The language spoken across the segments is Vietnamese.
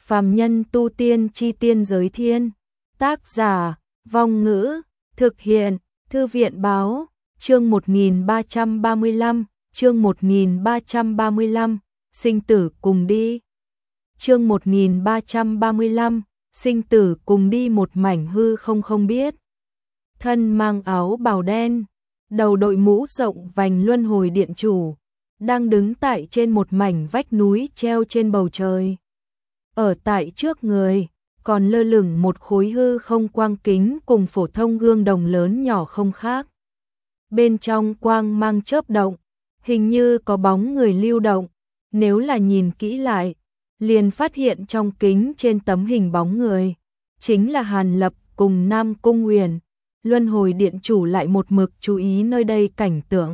Phàm nhân tu tiên chi tiên giới thiên. Tác giả, Vong Ngữ, thực hiện, Thư viện báo, chương 1335, chương 1335, sinh tử cùng đi. Chương 1335, sinh tử cùng đi. Một mảnh hư không không biết. Thân mang áo bào đen, đầu đội mũ rộng vành luân hồi điện chủ, đang đứng tại trên một mảnh vách núi treo trên bầu trời. Ở tại trước người, còn lơ lửng một khối hư không quang kính cùng phổ thông gương đồng lớn nhỏ không khác. Bên trong quang mang chớp động, hình như có bóng người lưu động, nếu là nhìn kỹ lại, liền phát hiện trong kính trên tấm hình bóng người, chính là Hàn Lập cùng Nam Cung Uyển. Luân hồi điện chủ lại một mực chú ý nơi đây cảnh tượng.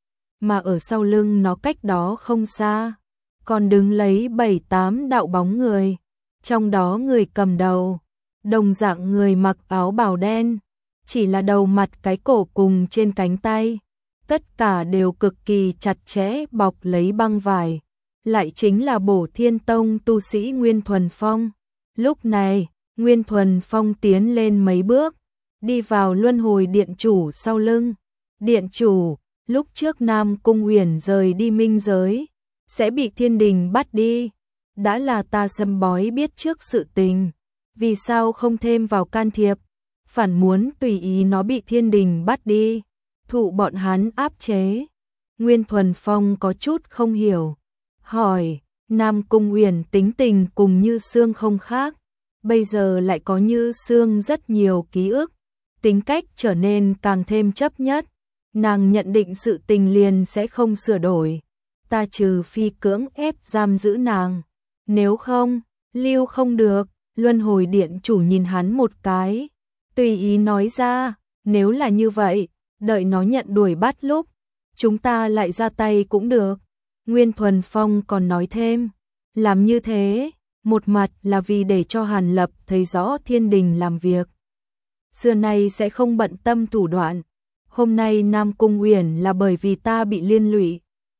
Mà ở sau lưng nó cách đó không xa, còn đứng lấy 7-8 đạo bóng người, trong đó người cầm đầu, đồng dạng người mặc áo bào đen, chỉ là đầu mặt cái cổ cùng trên cánh tay, tất cả đều cực kỳ chặt chẽ bọc lấy băng vải, lại chính là Bổ Thiên Tông tu sĩ Nguyên Thuần Phong. Lúc này, Nguyên Thuần Phong tiến lên mấy bước, đi vào luân hồi điện chủ sau lưng. Điện chủ, lúc trước Nam Cung Uyển rời đi minh giới, sẽ bị thiên đình bắt đi. Đã là ta sâm bói biết trước sự tình, vì sao không thêm vào can thiệp, phản muốn tùy ý nó bị thiên đình bắt đi, thụ bọn hắn áp chế. Nguyên Thuần Phong có chút không hiểu, hỏi, Nam Cung Uyển tính tình cùng Như Sương không khác, bây giờ lại có Như Sương rất nhiều ký ức, tính cách trở nên càng thêm chấp nhất, nàng nhận định sự tình liền sẽ không sửa đổi, ta trừ phi cưỡng ép giam giữ nàng, nếu không, lưu không được. Luân hồi điện chủ nhìn hắn một cái, tùy ý nói ra, nếu là như vậy, đợi nó nhận đuổi bắt lúc, chúng ta lại ra tay cũng được. Nguyên Thuần Phong còn nói thêm, làm như thế, một mặt là vì để cho Hàn Lập thấy rõ thiên đình làm việc. Xưa nay sẽ không bận tâm thủ đoạn, hôm nay Nam Cung Uyển là bởi vì ta bị liên lụy.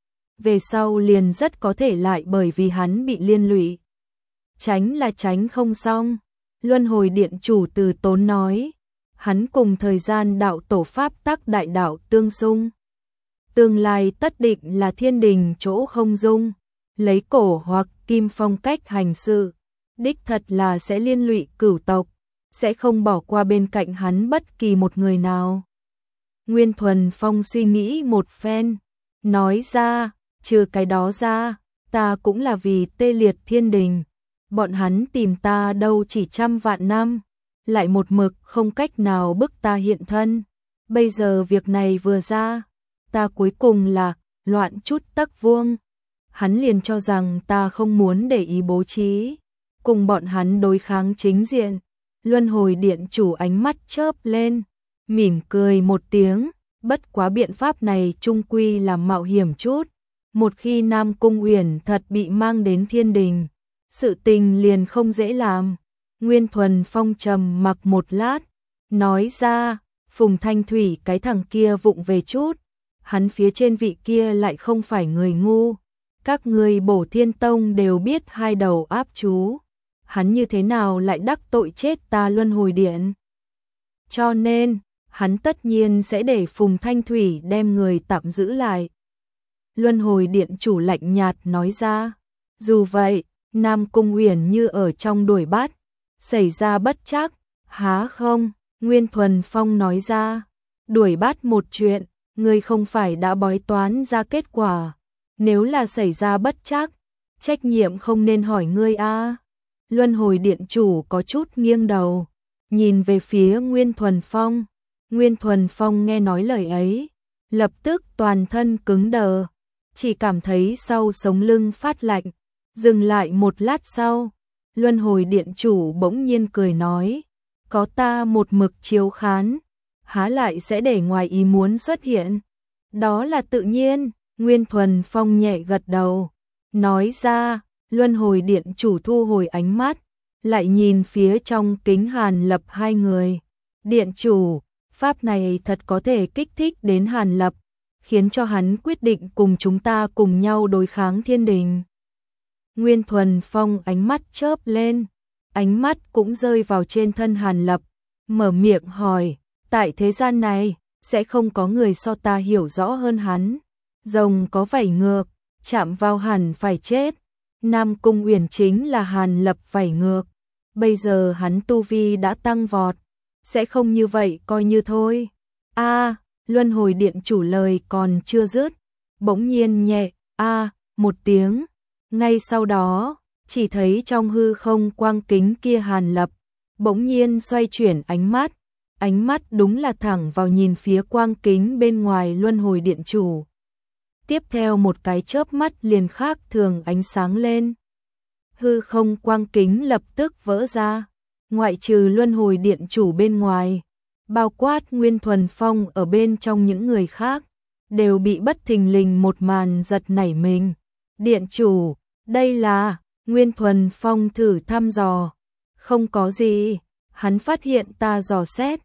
Về sau liền rất có thể lại bởi vì hắn bị liên lụy. Tránh là tránh không xong. Luân hồi điện chủ từ tốn nói, hắn cùng thời gian đạo tổ pháp tắc đại đạo tương xung. Tương lai tất định là thiên đình chỗ không dung, lấy cổ hoặc kim phong cách hành sự, đích thật là sẽ liên lụy cửu tộc, sẽ không bỏ qua bên cạnh hắn bất kỳ một người nào. Nguyên Thuần Phong suy nghĩ một phen, nói ra, trừ cái đó ra, ta cũng là vì tê liệt thiên đình. Bọn hắn tìm ta đâu chỉ 100 vạn năm, lại một mực không cách nào bức ta hiện thân. Bây giờ việc này vừa ra, ta cuối cùng là loạn chút tấc vuông. Hắn liền cho rằng ta không muốn để ý bố trí, cùng bọn hắn đối kháng chính diện. Luân hồi điện chủ ánh mắt chớp lên, mỉm cười một tiếng, bất quá biện pháp này chung quy là mạo hiểm chút. Một khi Nam Cung Uyển thật bị mang đến thiên đình, sự tình liền không dễ làm. Nguyên Thuần Phong trầm mặc một lát, nói ra, Phùng Thanh Thủy cái thằng kia vụng về chút, hắn phía trên vị kia lại không phải người ngu. Các người Bổ Thiên Tông đều biết hai đầu áp chú, hắn như thế nào lại đắc tội chết ta luân hồi điện. Cho nên, hắn tất nhiên sẽ để Phùng Thanh Thủy đem người tạm giữ lại. Luân hồi điện chủ lạnh nhạt nói ra, dù vậy, Nam Cung Uyển như ở trong đuổi bắt, xảy ra bất trắc, há không? Nguyên Thuần Phong nói ra, đuổi bắt một chuyện, ngươi không phải đã bói toán ra kết quả, nếu là xảy ra bất trắc, trách nhiệm không nên hỏi ngươi a. Luân hồi điện chủ có chút nghiêng đầu, nhìn về phía Nguyên Thuần Phong. Nguyên Thuần Phong nghe nói lời ấy, lập tức toàn thân cứng đờ, chỉ cảm thấy sau sống lưng phát lạnh. Dừng lại một lát sau, luân hồi điện chủ bỗng nhiên cười nói, có ta một mực chiếu khán, há lại sẽ để ngoài ý muốn xuất hiện. Đó là tự nhiên. Nguyên Thuần Phong nhẹ gật đầu, nói ra, luân hồi điện chủ thu hồi ánh mắt, lại nhìn phía trong kính Hàn Lập hai người. Điện chủ, pháp này thật có thể kích thích đến Hàn Lập, khiến cho hắn quyết định cùng chúng ta cùng nhau đối kháng thiên đình. Nguyên Thuần Phong ánh mắt chớp lên, ánh mắt cũng rơi vào trên thân Hàn Lập, mở miệng hỏi, tại thế gian này, sẽ không có người so ta hiểu rõ hơn hắn. Rồng có vảy ngược, chạm vào hẳn phải chết. Nam Cung Uyển chính là Hàn Lập vảy ngược. Bây giờ hắn tu vi đã tăng vọt, sẽ không như vậy coi như thôi. Luân hồi điện chủ lời còn chưa dứt, bỗng nhiên nhẹ một tiếng, ngay sau đó, chỉ thấy trong hư không quang kính kia Hàn Lập bỗng nhiên xoay chuyển ánh mắt đúng là thẳng vào nhìn phía quang kính bên ngoài luân hồi điện chủ. Tiếp theo một cái chớp mắt liền khác thường ánh sáng lên. Hư không quang kính lập tức vỡ ra, ngoại trừ luân hồi điện chủ bên ngoài, bao quát Nguyên Thuần Phong ở bên trong những người khác, đều bị bất thình lình một màn giật nảy mình. Điện chủ, đây là, Nguyên Thuần Phong thử thăm dò. Không có gì, hắn phát hiện ta dò xét.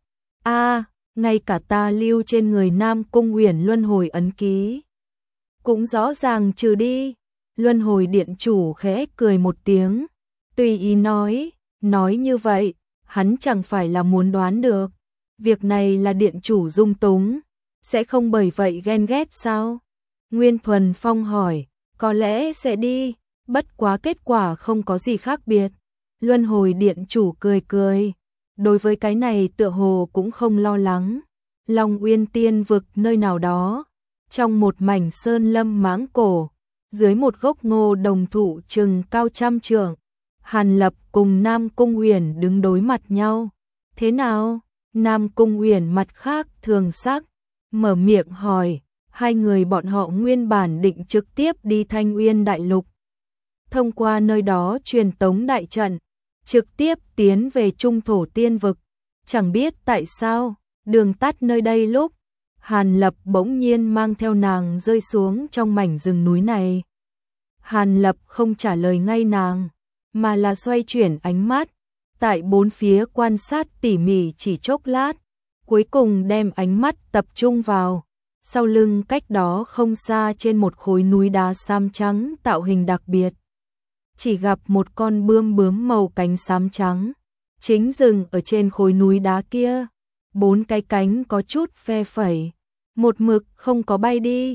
Ngay cả ta lưu trên người Nam Cung Uyển luân hồi ấn ký cũng rõ ràng trừ đi. Luân hồi điện chủ khẽ cười một tiếng, tùy ý nói như vậy, hắn chẳng phải là muốn đoán được. Việc này là điện chủ dung túng, sẽ không bởi vậy ghen ghét sao? Nguyên Thuần Phong hỏi, có lẽ sẽ đi, bất quá kết quả không có gì khác biệt. Luân hồi điện chủ cười, đối với cái này tựa hồ cũng không lo lắng. Long Uyên Tiên vực nơi nào đó, trong một mảnh sơn lâm mãng cổ, dưới một gốc ngô đồng thụ chừng cao trăm trượng, Hàn Lập cùng Nam Cung Uyển đứng đối mặt nhau. Thế nào? Nam Cung Uyển mặt khác thường sắc, mở miệng hỏi, hai người bọn họ nguyên bản định trực tiếp đi Thanh Uyên Đại Lục. Thông qua nơi đó truyền tống đại trận, trực tiếp tiến về Trung Thổ Tiên vực. Chẳng biết tại sao, đường tắt nơi đây lúc, Hàn Lập bỗng nhiên mang theo nàng rơi xuống trong mảnh rừng núi này. Hàn Lập không trả lời ngay nàng, mà là xoay chuyển ánh mắt, tại bốn phía quan sát tỉ mỉ chỉ chốc lát, cuối cùng đem ánh mắt tập trung vào sau lưng cách đó không xa trên một khối núi đá xám trắng tạo hình đặc biệt. Chỉ gặp một con bướm màu cánh xám trắng, chính dừng ở trên khối núi đá kia, bốn cái cánh có chút phe phẩy, một mực không có bay đi.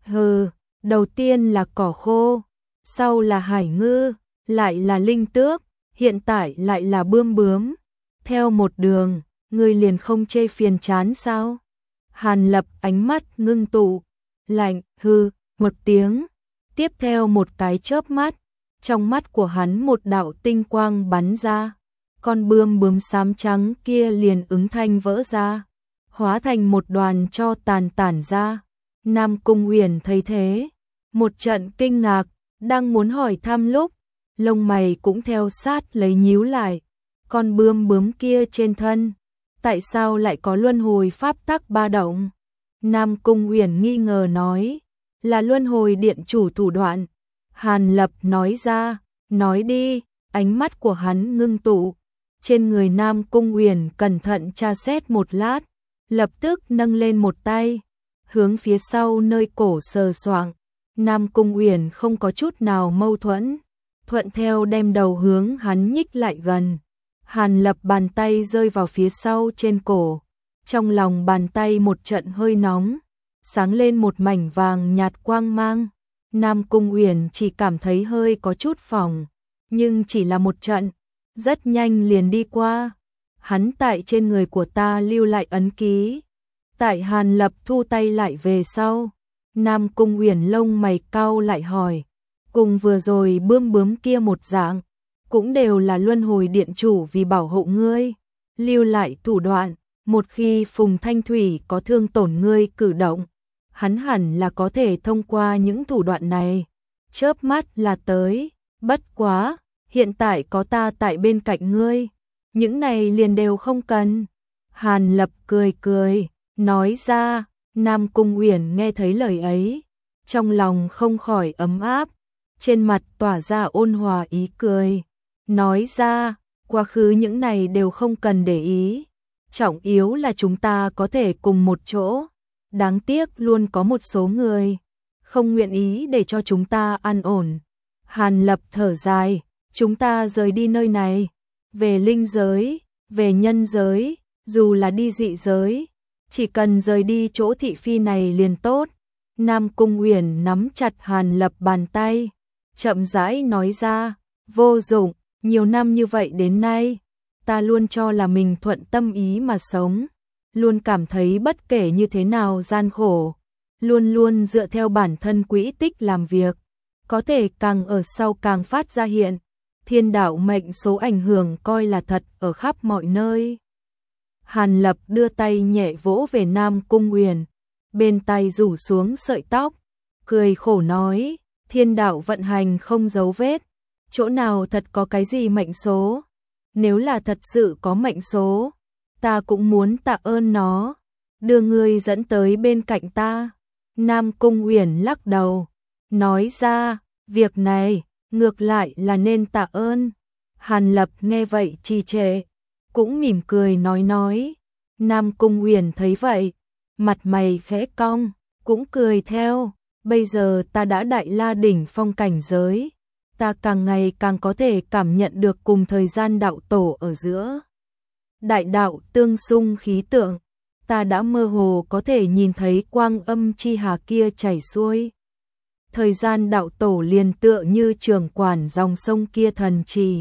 Đầu tiên là cỏ khô, sau là hải ngư, lại là linh tước, hiện tại lại là bướm. Theo một đường, người liền không chê phiền chán sao? Hàn Lập ánh mắt ngưng tụ, lạnh một tiếng, tiếp theo một cái chớp mắt, trong mắt của hắn một đạo tinh quang bắn ra, con bướm xám trắng kia liền ứng thanh vỡ ra, hóa thành một đoàn tro tàn ra. Nam Cung Uyển thấy thế, một trận kinh ngạc, đang muốn hỏi thăm lúc, lông mày cũng theo sát lấy nhíu lại. Con bướm kia trên thân, tại sao lại có luân hồi pháp tắc ba động? Nam Cung Uyển nghi ngờ nói, là luân hồi điện chủ thủ đoạn. Hàn Lập nói ra, nói đi, ánh mắt của hắn ngưng tụ. Trên người Nam Cung Uyển cẩn thận tra xét một lát, lập tức nâng lên một tay, hướng phía sau nơi cổ sờ soạng. Nam Cung Uyển không có chút nào mâu thuẫn, thuận theo đem đầu hướng hắn nhích lại gần. Hàn Lập bàn tay rơi vào phía sau trên cổ, trong lòng bàn tay một trận hơi nóng, sáng lên một mảnh vàng nhạt quang mang. Nam Cung Uyển chỉ cảm thấy hơi có chút phỏng, nhưng chỉ là một trận, rất nhanh liền đi qua. Hắn tại trên người của ta lưu lại ấn ký. Tại Hàn Lập thu tay lại về sau, Nam Cung Uyển lông mày cau lại hỏi, cùng vừa rồi bướm kia một dạng, cũng đều là luân hồi điện chủ vì bảo hộ ngươi, lưu lại thủ đoạn, một khi Phùng Thanh Thủy có thương tổn ngươi cử động, hắn hẳn là có thể thông qua những thủ đoạn này, chớp mắt là tới. Bất quá, hiện tại có ta tại bên cạnh ngươi, những này liền đều không cần. Hàn Lập cười, nói ra. Nam Cung Uyển nghe thấy lời ấy, trong lòng không khỏi ấm áp, trên mặt tỏa ra ôn hòa ý cười, nói ra, quá khứ những này đều không cần để ý, trọng yếu là chúng ta có thể cùng một chỗ. Đáng tiếc luôn có một số người không nguyện ý để cho chúng ta an ổn. Hàn Lập thở dài, chúng ta rời đi nơi này, về linh giới, về nhân giới, dù là đi dị giới, chỉ cần rời đi chỗ thị phi này liền tốt. Nam Cung Uyển nắm chặt Hàn Lập bàn tay, chậm rãi nói ra, vô dụng, nhiều năm như vậy đến nay, ta luôn cho là mình thuận tâm ý mà sống, luôn cảm thấy bất kể như thế nào gian khổ, luôn luôn dựa theo bản thân quỹ tích làm việc, có thể càng ở sau càng phát ra hiện, thiên đạo mệnh số ảnh hưởng coi là thật ở khắp mọi nơi. Hàn Lập đưa tay nhẹ vỗ về Nam Cung Uyển, bên tay rủ xuống sợi tóc, cười khổ nói, thiên đạo vận hành không dấu vết, chỗ nào thật có cái gì mệnh số, nếu là thật sự có mệnh số, ta cũng muốn tạ ơn nó, đưa ngươi dẫn tới bên cạnh ta. Nam Cung Uyển lắc đầu, nói ra, việc này, ngược lại là nên tạ ơn. Hàn Lập nghe vậy trì trệ, cũng mỉm cười nói. Nam Cung Uyển thấy vậy, mặt mày khẽ cong, cũng cười theo, bây giờ ta đã đại la đỉnh phong cảnh giới, ta càng ngày càng có thể cảm nhận được cùng thời gian đạo tổ ở giữa. Đại đạo tương xung khí tượng, ta đã mơ hồ có thể nhìn thấy quang âm chi hà kia chảy xuôi. Thời gian đạo tổ liền tựa như trưởng quản dòng sông kia thần trì,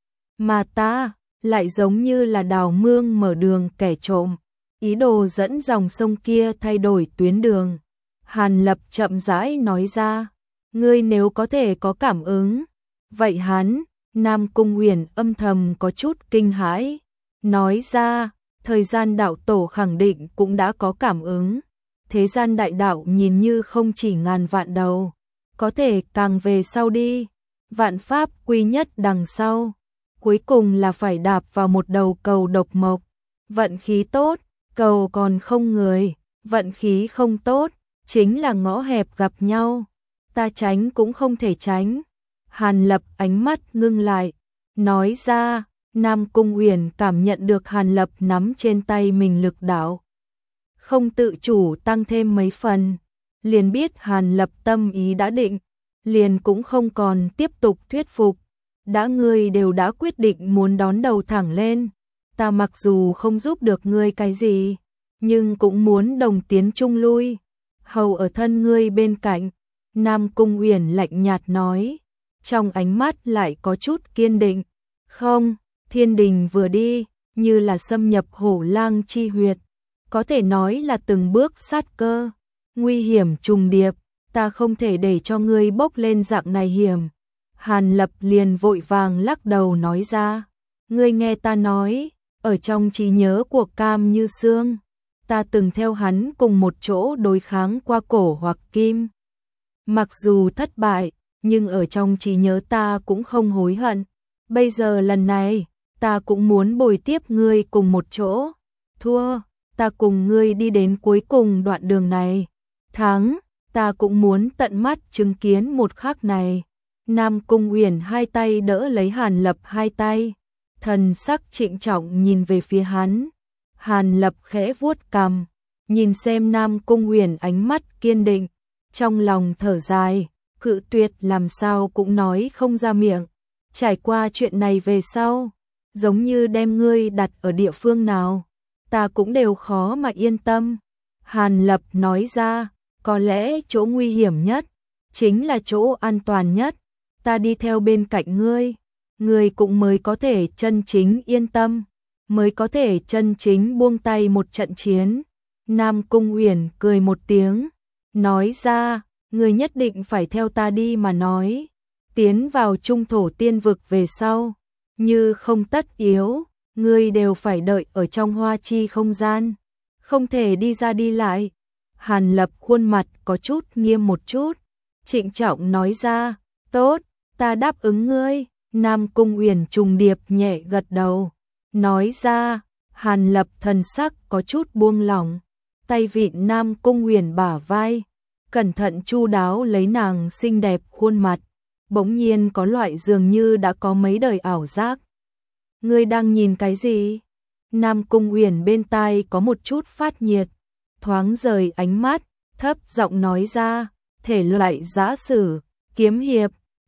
mà ta lại giống như là đào mương mở đường kẻ trộm, ý đồ dẫn dòng sông kia thay đổi tuyến đường. Hàn Lập chậm rãi nói ra, ngươi nếu có thể có cảm ứng, vậy hắn, Nam Cung Uyển âm thầm có chút kinh hãi, nói ra, thời gian đạo tổ khẳng định cũng đã có cảm ứng, thế gian đại đạo nhìn như không chỉ ngàn vạn đầu, có thể càng về sau đi, vạn pháp quy nhất đằng sau, cuối cùng là phải đạp vào một đầu cầu độc mộc, vận khí tốt, cầu còn không người, vận khí không tốt, chính là ngõ hẹp gặp nhau, ta tránh cũng không thể tránh. Hàn Lập ánh mắt ngưng lại, nói ra, Nam Cung Uyển cảm nhận được Hàn Lập nắm trên tay mình lực đạo, không tự chủ tăng thêm mấy phần, liền biết Hàn Lập tâm ý đã định, liền cũng không còn tiếp tục thuyết phục, đã ngươi đều đã quyết định muốn đón đầu thẳng lên, ta mặc dù không giúp được ngươi cái gì, nhưng cũng muốn đồng tiến chung lui, hầu ở thân ngươi bên cạnh. Nam Cung Uyển lạnh nhạt nói, trong ánh mắt lại có chút kiên định, không, thiên đình vừa đi, như là xâm nhập hổ lang chi huyệt, có thể nói là từng bước sát cơ, nguy hiểm trùng điệp, ta không thể để cho ngươi bốc lên dạng này hiểm. Hàn Lập liền vội vàng lắc đầu nói ra, ngươi nghe ta nói, ở trong trí nhớ của Cam Như Sương, ta từng theo hắn cùng một chỗ đối kháng qua cổ hoặc kim. Mặc dù thất bại, nhưng ở trong trí nhớ ta cũng không hối hận. Bây giờ lần này, ta cũng muốn bồi tiếp ngươi cùng một chỗ. Thua, ta cùng ngươi đi đến cuối cùng đoạn đường này. Thắng, ta cũng muốn tận mắt chứng kiến một khắc này. Nam Cung Uyển hai tay đỡ lấy Hàn Lập hai tay, thần sắc trịnh trọng nhìn về phía hắn. Hàn Lập khẽ vuốt cằm, nhìn xem Nam Cung Uyển ánh mắt kiên định, trong lòng thở dài, cự tuyệt làm sao cũng nói không ra miệng. Trải qua chuyện này về sau, giống như đem ngươi đặt ở địa phương nào, ta cũng đều khó mà yên tâm. Hàn Lập nói ra, có lẽ chỗ nguy hiểm nhất, chính là chỗ an toàn nhất, ta đi theo bên cạnh ngươi, ngươi cũng mới có thể chân chính yên tâm, mới có thể chân chính buông tay một trận chiến. Nam Cung Uyển cười một tiếng, nói ra, ngươi nhất định phải theo ta đi mà nói, tiến vào trung thổ tiên vực về sau, như không tất yếu, ngươi đều phải đợi ở trong hoa chi không gian, không thể đi ra đi lại. Hàn Lập khuôn mặt có chút nghiêm một chút, trịnh trọng nói ra, tốt, ta đáp ứng ngươi. Nam Cung Uyển trùng điệp nhẹ gật đầu, nói ra, Hàn Lập thần sắc có chút buông lỏng, tay vịn Nam Cung Uyển bả vai, cẩn thận chu đáo lấy nàng xinh đẹp khuôn mặt, bỗng nhiên có loại dường như đã có mấy đời ảo giác. Ngươi đang nhìn cái gì? Nam Cung Uyển bên tai có một chút phát nhiệt, thoáng rời ánh mắt, thấp giọng nói ra, thể loại giã sử, kiếm hiệp,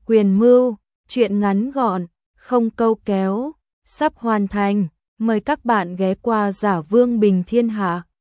Quyền mưu, chuyện ngắn gọn, không câu kéo, sắp hoàn thành. Mời các bạn ghé qua Giả Vương Bình Thiên Hạ.